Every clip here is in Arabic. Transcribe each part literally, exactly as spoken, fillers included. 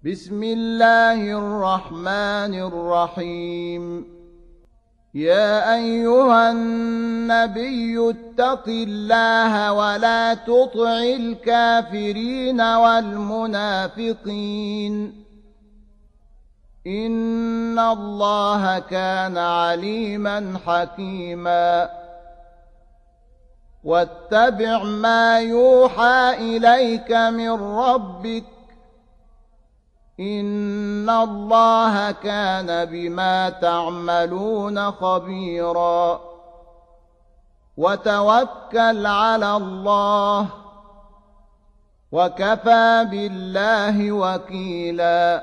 بسم الله الرحمن الرحيم. يا أيها النبي اتق الله ولا تطع الكافرين والمنافقين، إن الله كان عليما حكيما. واتبع ما يوحى إليك من ربك، إن الله كان بما تعملون خبيرا. وتوكل على الله، وكفى بالله وكيلا.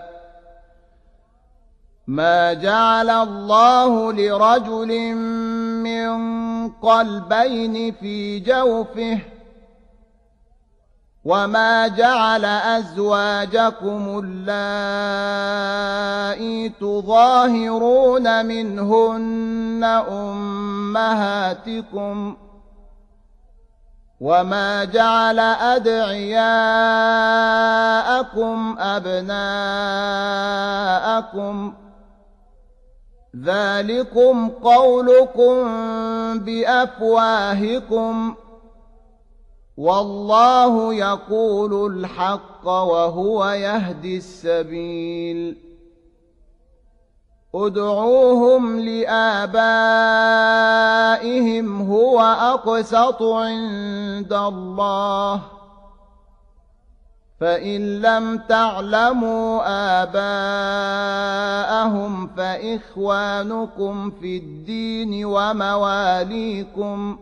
ما جعل الله لرجل من قلبين في جوفه، وما جعل أزواجكم اللائي تظاهرون منهن أمهاتكم، وما جعل أدعياءكم أبناءكم، ذلكم قولكم بأفواهكم، والله يقول الحق وهو يهدي السبيل. ادعوهم لآبائهم هو أقسط عند الله، فإن لم تعلموا آباءهم فإخوانكم في الدين ومواليكم،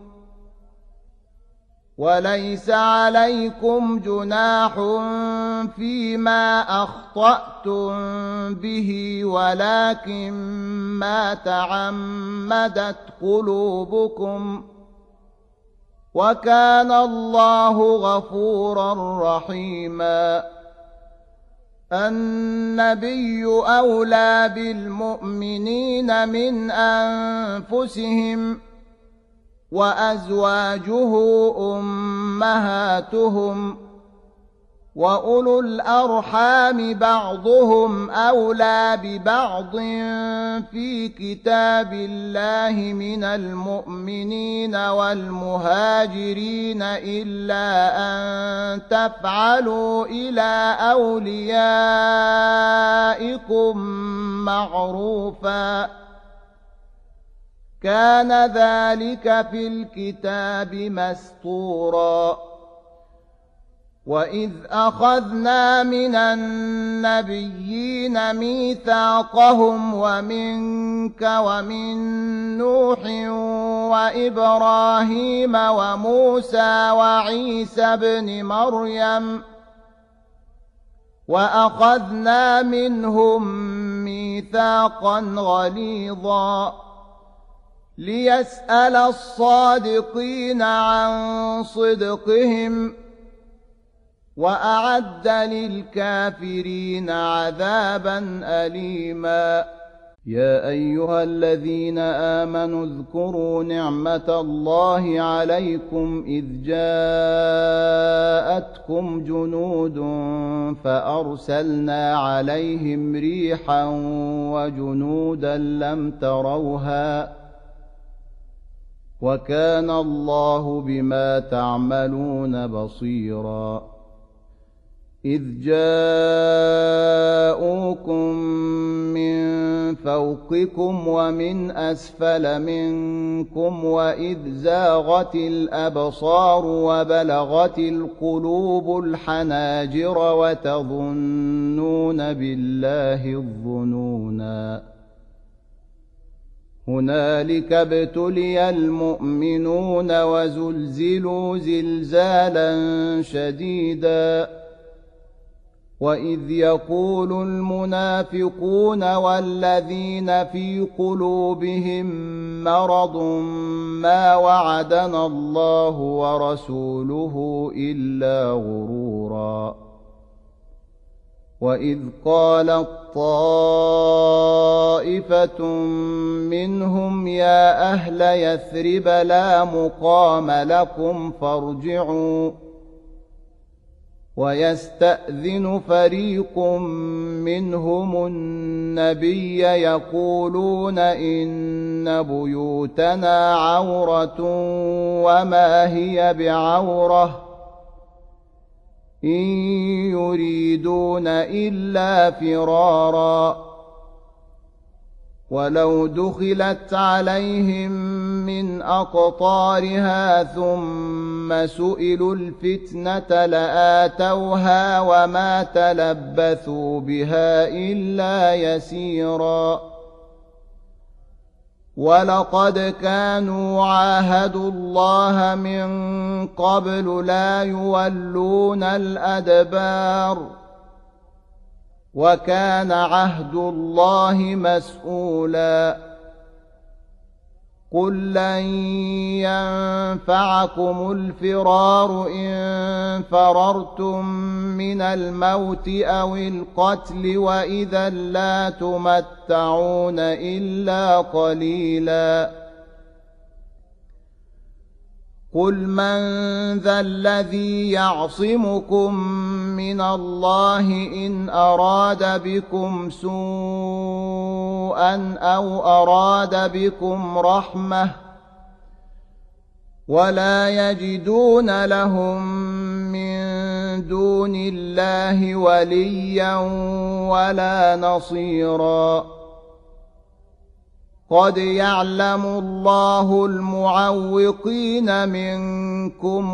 وليس عليكم جناح فيما أخطأتم به، ولكن ما تعمدت قلوبكم، وكان الله غفورا رحيما. النبي أولى بالمؤمنين من أنفسهم، وأزواجه أمهاتهم، وأولو الأرحام بعضهم أولى ببعض في كتاب الله من المؤمنين والمهاجرين، إلا أن تفعلوا إلى أوليائكم معروفا، كان ذلك في الكتاب مسطورا. وإذ أخذنا من النبيين ميثاقهم ومنك ومن نوح وإبراهيم وموسى وعيسى بن مريم، وأخذنا منهم ميثاقا غليظا، ليسأل الصادقين عن صدقهم، وأعد للكافرين عذابا أليما. يا أيها الذين آمنوا اذكروا نعمة الله عليكم إذ جاءتكم جنود فأرسلنا عليهم ريحا وجنودا لم تروها، وكان الله بما تعملون بصيرا. إذ جاءوكم من فوقكم ومن أسفل منكم، وإذ زاغت الأبصار وبلغت القلوب الحناجر وتظنون بالله الظنونا. هنالك ابتلي المؤمنون وزلزلوا زلزالا شديدا. وإذ يقول المنافقون والذين في قلوبهم مرض ما وعدنا الله ورسوله إلا غرورا. وإذ قالت طائفة منهم يا أهل يثرب لا مقام لكم فارجعوا ويستأذن فريق منهم النبي يقولون إن بيوتنا عورة وما هي بعورة إن يريدون إلا فرارا ولو دخلت عليهم من أقطارها ثم سئلوا الفتنة لآتوها وما تلبثوا بها إلا يسيرا ولقد كانوا عاهدوا الله من قبل لا يولون الأدبار وكان عهد الله مسؤولا قل لن ينفعكم الفرار إن فررتم من الموت أو القتل وإذا لا تمتعون إلا قليلا قل من ذا الذي يعصمكم من الله إن أراد بكم سوءا أو أراد بكم رحمة ولا يجدون لهم من دون الله وليا ولا نصيرا قد يعلم الله المعوقين منكم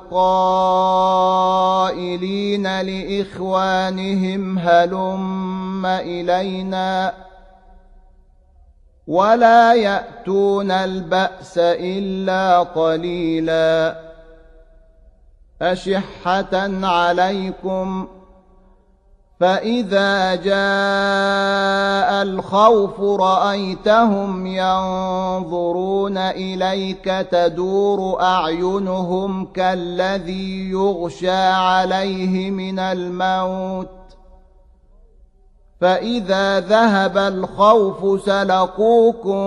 والقائلين لإخوانهم هلم إلينا ولا يأتون البأس إلا قليلا أشحة عليكم فإذا جاء الخوف رأيتهم ينظرون إليك تدور أعينهم كالذي يغشى عليه من الموت فإذا ذهب الخوف سلقوكم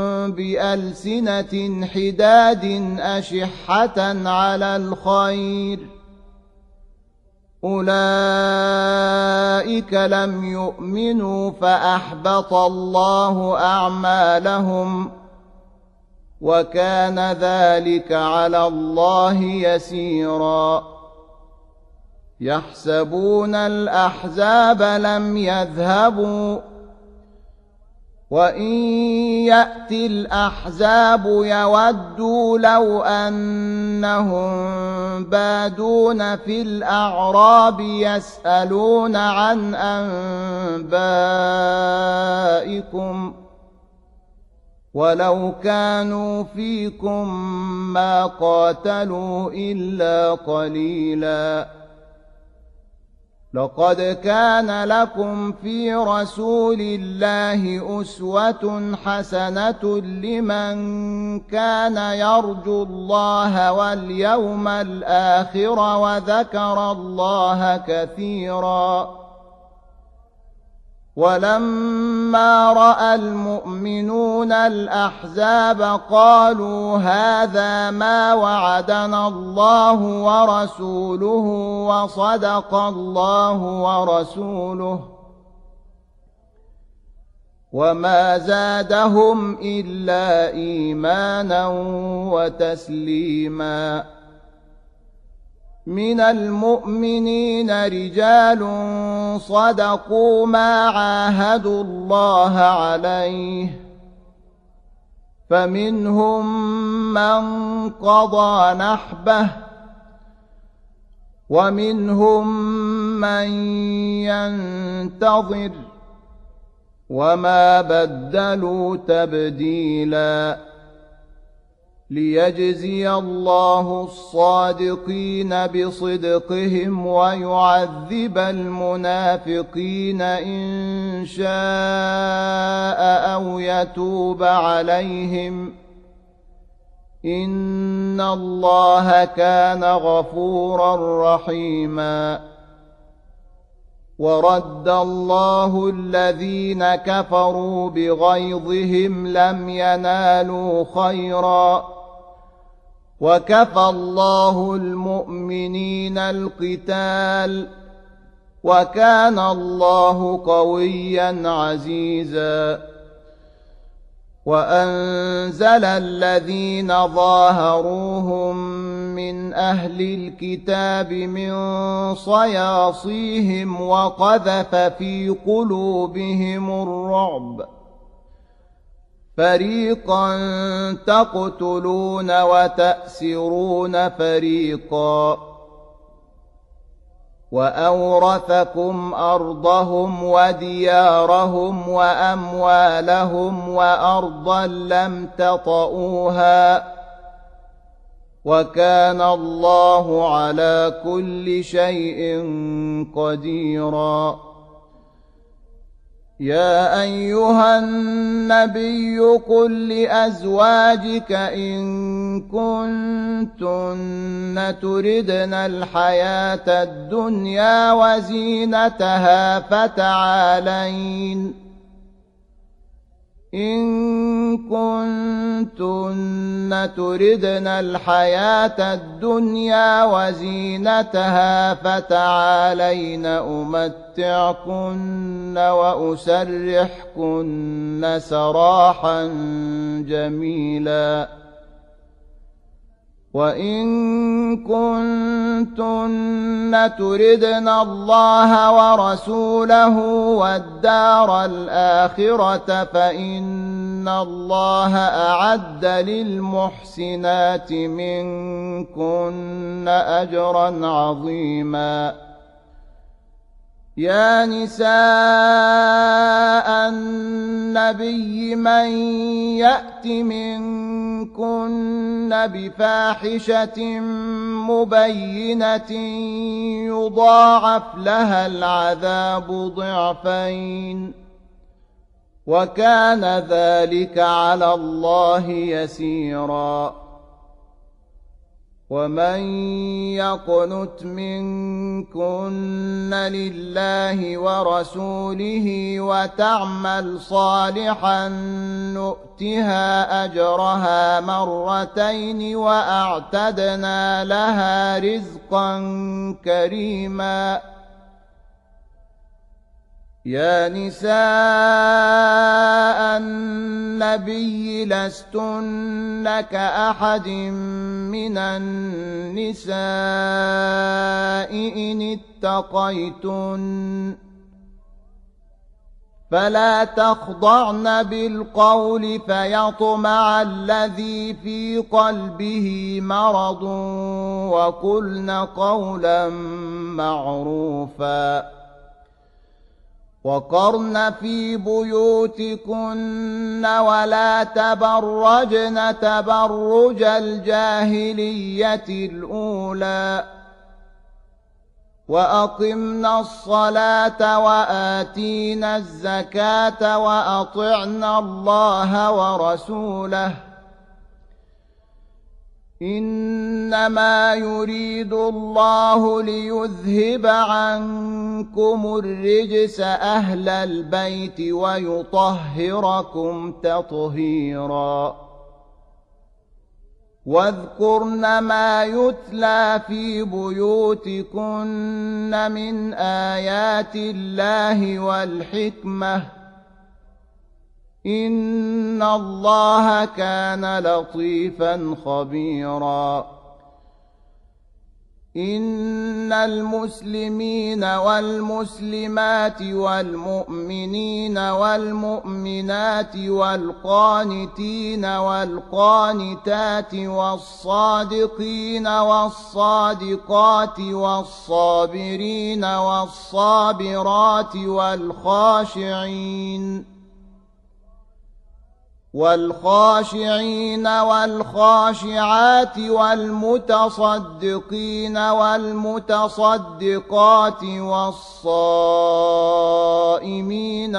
بألسنة حداد أشحة على الخير أولئك لم يؤمنوا فأحبط الله أعمالهم وكان ذلك على الله يسيرا يحسبون الأحزاب لم يذهبوا وإن يأتي الأحزاب يودوا لو أنهم بادون في الأعراب يسألون عن أنبائكم ولو كانوا فيكم ما قاتلوا إلا قليلا لقد كان لكم في رسول الله أسوة حسنة لمن كان يرجو الله واليوم الآخر وذكر الله كثيرا ولما رأى المؤمنون الأحزاب قالوا هذا ما وعدنا الله ورسوله وصدق الله ورسوله وما زادهم إلا إيمانا وتسليما من المؤمنين رجال صدقوا ما عاهدوا الله عليه فمنهم من قضى نحبه ومنهم من ينتظر وما بدلوا تبديلا ليجزي الله الصادقين بصدقهم ويعذب المنافقين إن شاء أو يتوب عليهم إن الله كان غفورا رحيما ورد الله الذين كفروا بغيظهم لم ينالوا خيرا وكفى الله المؤمنين القتال وكان الله قويا عزيزا وأنزل الذين ظاهروهم من أهل الكتاب من صياصيهم وقذف في قلوبهم الرعب فريقا تقتلون وتأسرون فريقا وأورثكم أرضهم وديارهم وأموالهم وأرضا لم تطئوها وكان الله على كل شيء قديرا يا أيها النبي قل لأزواجك إن كنتن تردن الحياة الدنيا وزينتها فتعالين إن كنتن تردن الحياة الدنيا وزينتها فتعالين أمتعكن وأسرحكن سراحا جميلا وإن كنتن تردن الله ورسوله والدار الآخرة فإن الله أعد للمحسنات منكن أجرا عظيما يا نساء النبي من يأت منكن بفاحشة مبينة يضاعف لها العذاب ضعفين وكان ذلك على الله يسيرا ومن يقنت منكن لله ورسوله وتعمل صالحا نؤتها أجرها مرتين وأعتدنا لها رزقا كريما يا نساء النبي لستن كأحد من النساء إن اتقيتن فلا تخضعن بالقول فيطمع الذي في قلبه مرض وقلن قولا معروفا وقرن في بيوتكن ولا تبرجن تبرج الجاهلية الأولى وأقمنا الصلاة وآتينا الزكاة وأطعنا الله ورسوله إنما يريد الله ليذهب عنكم الرجس أهل البيت ويطهركم تطهيرا واذكرن ما يتلى في بيوتكن من آيات الله والحكمة إن الله كان لطيفا خبيرا إن المسلمين والمسلمات والمؤمنين والمؤمنات والقانتين والقانتات والصادقين والصادقات والصابرين والصابرات والخاشعين والخاشعين والخاشعات والمتصدقين والمتصدقات والصائمين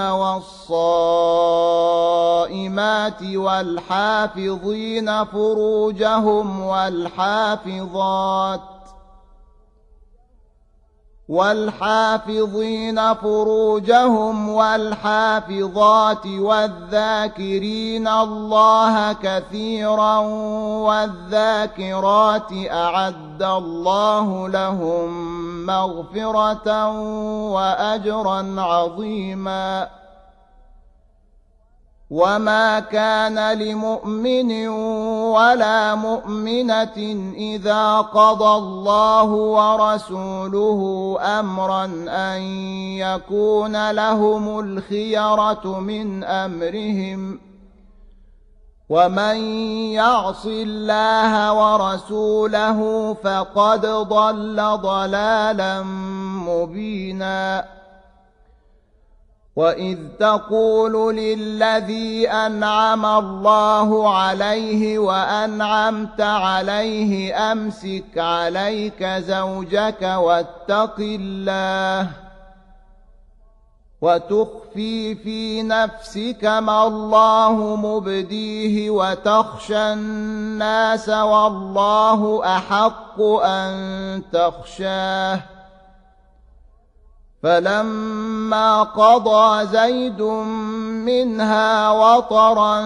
والصائمات والحافظين فروجهم والحافظات والحافظين فروجهم والحافظات والذاكرين الله كثيرا والذاكرات أعد الله لهم مغفرة وأجرا عظيما. وما كان لمؤمن ولا مؤمنة إذا قضى الله ورسوله أمرا أن يكون لهم الخيرة من أمرهم، ومن يعص الله ورسوله فقد ضل ضلالا مبينا. وإذ تقول للذي أنعم الله عليه وأنعمت عليه أمسك عليك زوجك واتق الله وتخفي في نفسك ما الله مبديه وتخشى الناس والله أحق أن تخشاه. فلما قضى زيد منها وطرا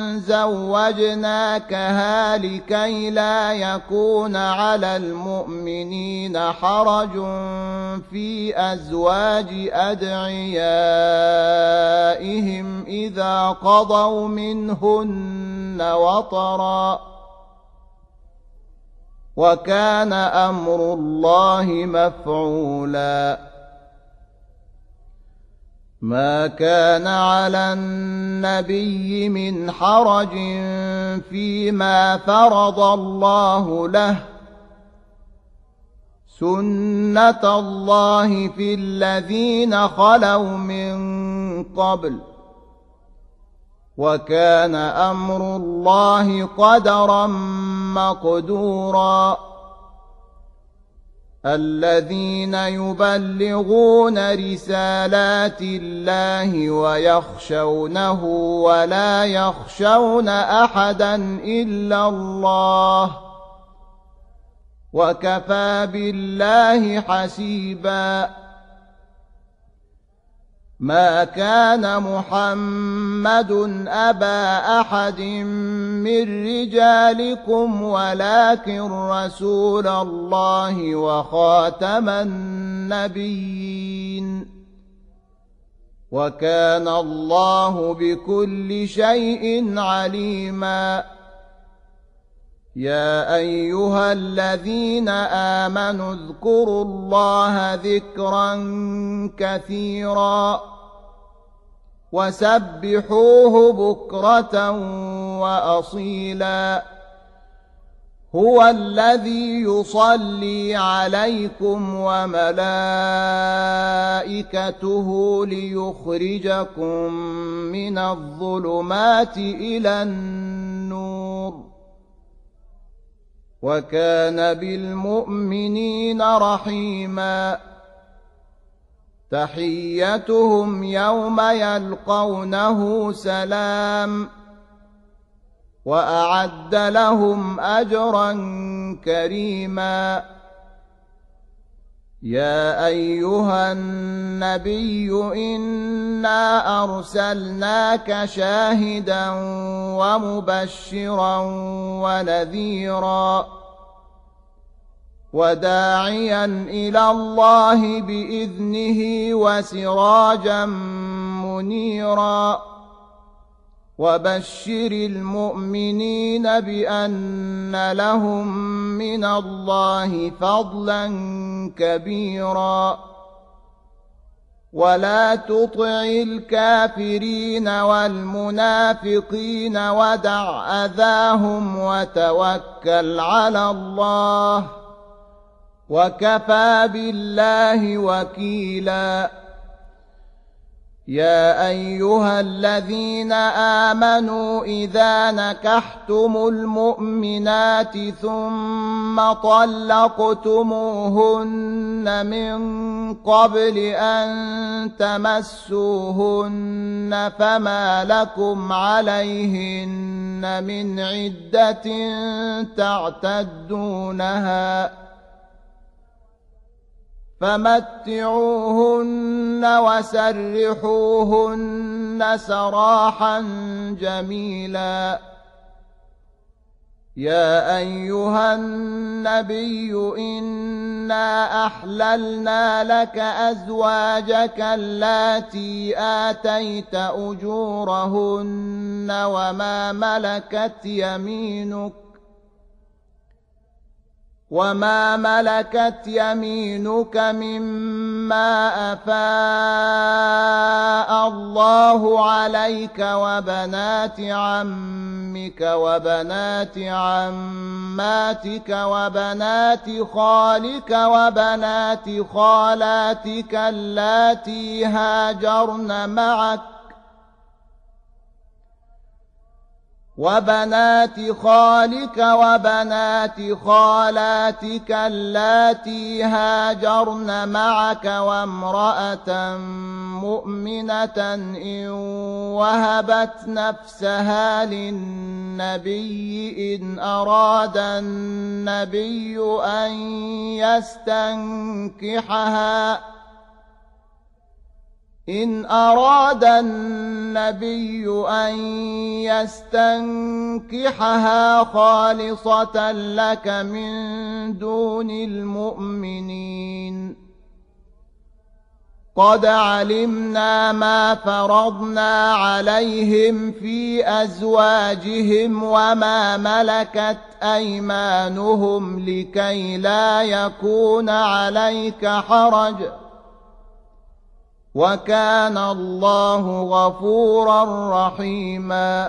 زوجناكها لكي لا يكون على المؤمنين حرج في أزواج أدعيائهم إذا قضوا منهن وطرا، وكان أمر الله مفعولا. ما كان على النبي من حرج فيما فرض الله له، سنة الله في الذين خلوا من قبل، وكان أمر الله قدرا مقدورا. الذين يبلغون رسالات الله ويخشونه ولا يخشون أحدا إلا الله، وكفى بالله حسيبا. ما كان محمد أبا أحد من رجالكم ولكن رسول الله وخاتم النبيين، وكان الله بكل شيء عليما. يا أيها الذين آمنوا اذكروا الله ذكرا كثيرا وسبحوه بكرة وأصيلا. هو الذي يصلي عليكم وملائكته ليخرجكم من الظلمات إلى النور، وكان بالمؤمنين رحيما. تحيتهم يوم يلقونه سلام، وأعد لهم أجرا كريما. يا أيها النبي إنا أرسلناك شاهدا ومبشرا ونذيرا وداعيا إلى الله بإذنه وسراجا منيرا. وبشر المؤمنين بأن لهم من الله فضلا كبيرا. ولا تطع الكافرين والمنافقين ودع أذاهم وتوكل على الله، وكفى بالله وكيلا. يا أيها الذين آمنوا إذا نكحتم المؤمنات ثم طلقتموهن من قبل أن تمسوهن فما لكم عليهن من عدة تعتدونها، فمتعوهن وسرحوهن سراحا جميلا. يا أيها النبي إنا أحللنا لك أزواجك اللاتي آتيت أجورهن وما ملكت يمينك وما ملكت يمينك مما أفاء الله عليك وبنات عمك وبنات عماتك وبنات خالك وبنات خالاتك اللاتي هاجرن معك وبنات خالك وبنات خالاتك اللاتي هاجرن معك وامرأة مؤمنة إن وهبت نفسها للنبي إن أراد النبي أن يستنكحها إن أراد النبي أن يستنكحها خالصة لك من دون المؤمنين. قد علمنا ما فرضنا عليهم في أزواجهم وما ملكت أيمانهم لكي لا يكون عليك حرج وكان الله غفورا رحيما.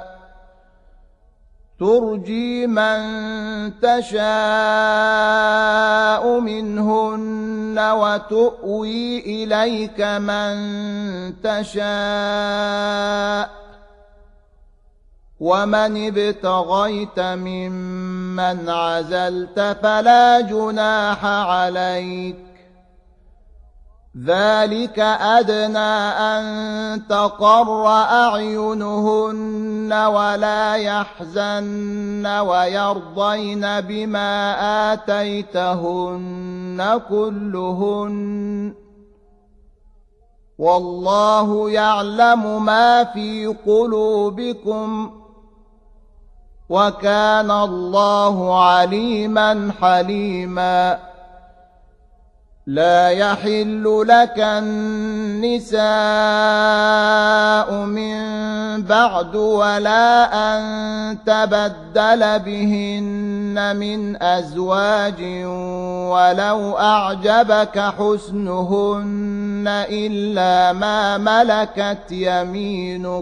ترجي من تشاء منهن وتؤوي إليك من تشاء ومن ابتغيت ممن عزلت فلا جناح عليك ذلك أدنى أن تقر أعينهن ولا يحزن ويرضين بما آتيتهن كلهن والله يعلم ما في قلوبكم وكان الله عليما حليما. لا يحل لك النساء من بعد ولا أن تبدل بهن من أزواج ولو أعجبك حسنهن إلا ما ملكت يمينك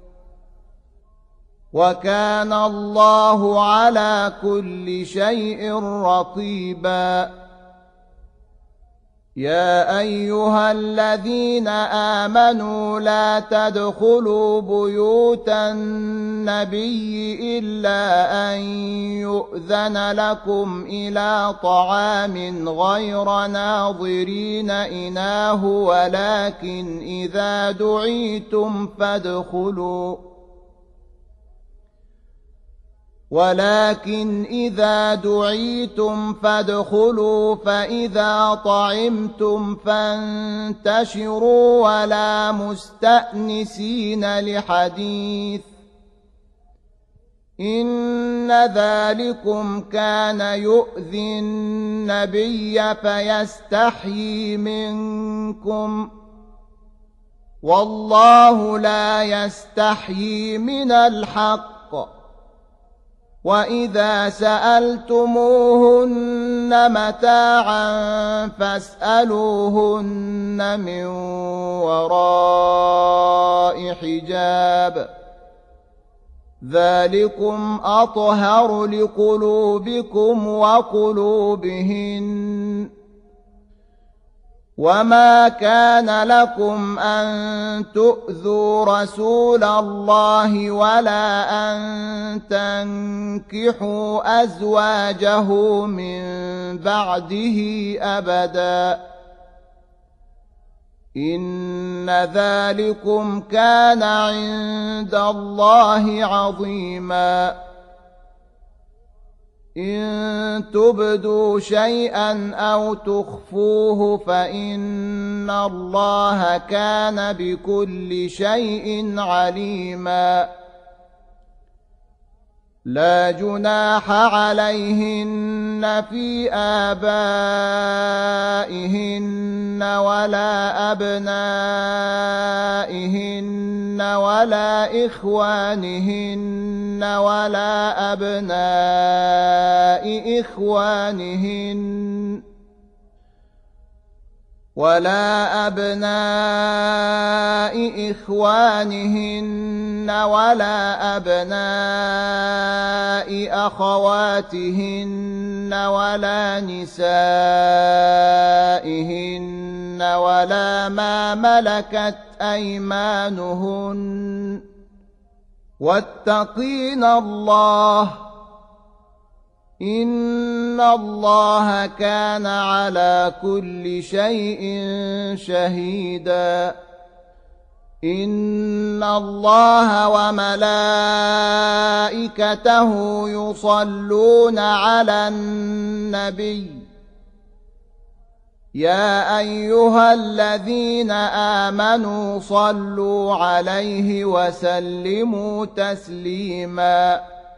وكان الله على كل شيء رقيبا. يا أيها الذين آمنوا لا تدخلوا بيوت النبي إلا أن يؤذن لكم إلى طعام غير ناظرين إناه ولكن إذا دعيتم فادخلوا ولكن إذا دعيتم فادخلوا فإذا طعمتم فانتشروا ولا مستأنسين لحديث إن ذلكم كان يؤذي النبي فيستحيي منكم والله لا يستحيي من الحق. وإذا سألتموهن متاعا فاسألوهن من وراء حجاب ذلكم أطهر لقلوبكم وقلوبهن. وما كان لكم أن تؤذوا رسول الله ولا أن تنكحوا أزواجه من بعده أبدا إن ذلكم كان عند الله عظيما. إن تبدوا شيئا أو تخفوه فإن الله كان بكل شيء عليما لا جناح عليهن في آبائهن ولا أبنائهن ولا إخوانهن ولا أبناء إخوانهن ولا أبناء إخوانهن ولا أبناء أخواتهن ولا نسائهن ولا ما ملكت أيمانهن واتقين الله إن الله كان على كل شيء شهيدا إن الله وملائكته يصلون على النبي يا أيها الذين آمنوا صلوا عليه وسلموا تسليما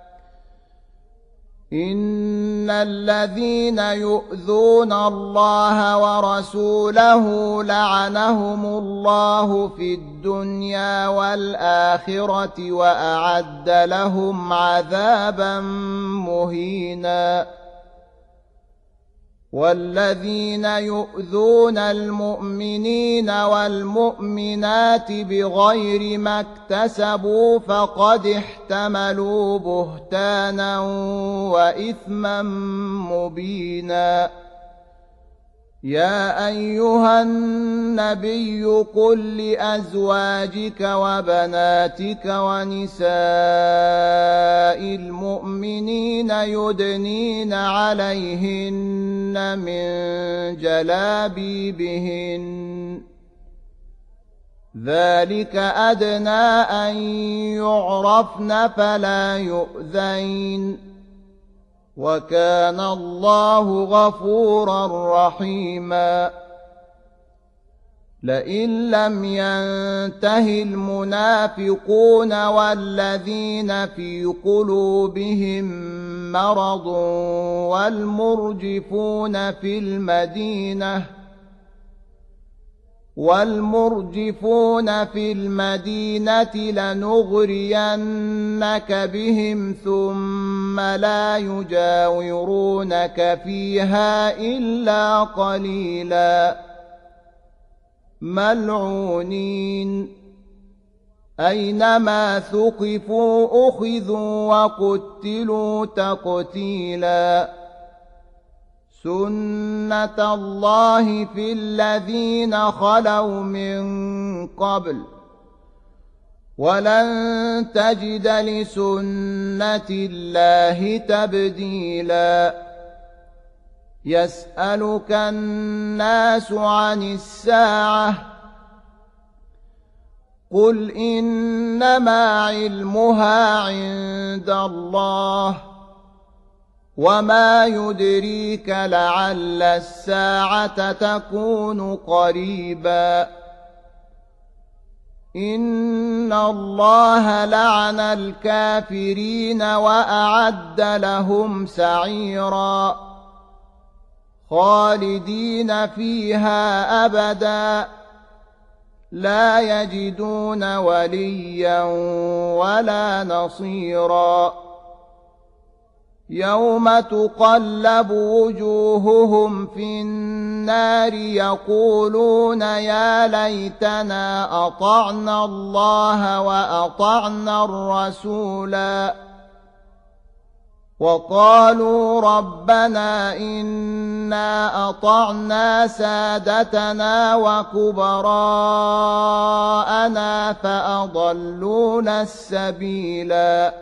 إن الذين يؤذون الله ورسوله لعنهم الله في الدنيا والآخرة وأعد لهم عذابا مهينا والذين يؤذون المؤمنين والمؤمنات بغير ما اكتسبوا فقد احتملوا بهتانا وإثما مبينا يا أيها النبي قل لأزواجك وبناتك ونساء المؤمنين يدنين عليهن من جلابيبهن ذلك أدنى أن يعرفن فلا يؤذين وكان الله غفورا رحيما لئن لم ينته المنافقون والذين في قلوبهم مرض والمرجفون في المدينة والمرجفون في المدينة لنغرينك بهم ثم لا يجاورونك فيها إلا قليلا ملعونين أينما ثقفوا أخذوا وقتلوا تقتيلا سنة الله في الذين خلوا من قبل ولن تجد لسنة الله تبديلا يسألك الناس عن الساعة قل إنما علمها عند الله وما يدريك لعل الساعة تكون قريبا إن الله لعن الكافرين وأعد لهم سعيرا خالدين فيها أبدا لا يجدون وليا ولا نصيرا يوم تقلب وجوههم في النار يقولون يا ليتنا أطعنا الله وأطعنا الرسولا وقالوا ربنا إنا أطعنا سادتنا وكبراءنا فأضلونا السبيلا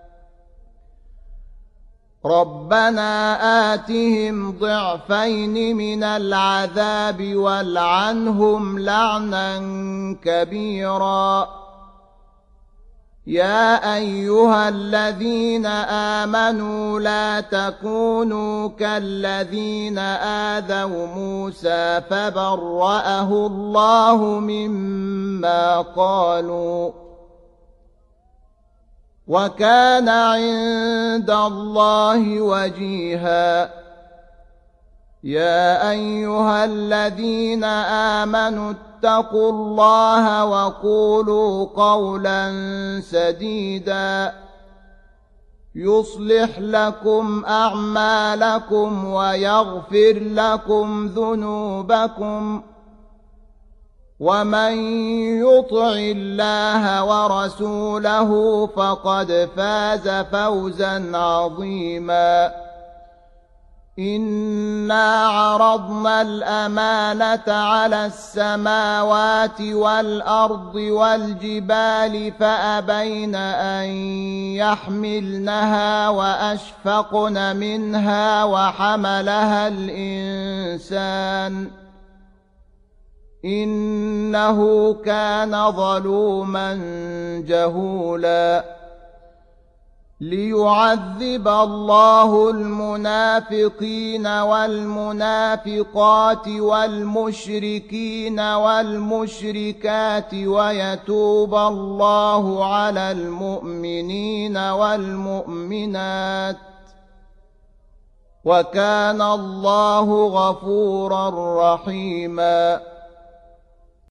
ربنا آتهم ضعفين من العذاب والعنهم لعنا كبيرا يا أيها الذين آمنوا لا تكونوا كالذين آذوا موسى فبرأه الله مما قالوا وكان عند الله وجيها يا أيها الذين آمنوا اتقوا الله وقولوا قولا سديدا يصلح لكم أعمالكم ويغفر لكم ذنوبكم ومن يطع الله ورسوله فقد فاز فوزا عظيما إنا عرضنا الأمانة على السماوات والأرض والجبال فأبين أن يحملنها وأشفقن منها وحملها الإنسان إنه كان ظلوما جهولا ليعذب الله المنافقين والمنافقات والمشركين والمشركات ويتوب الله على المؤمنين والمؤمنات وكان الله غفورا رحيما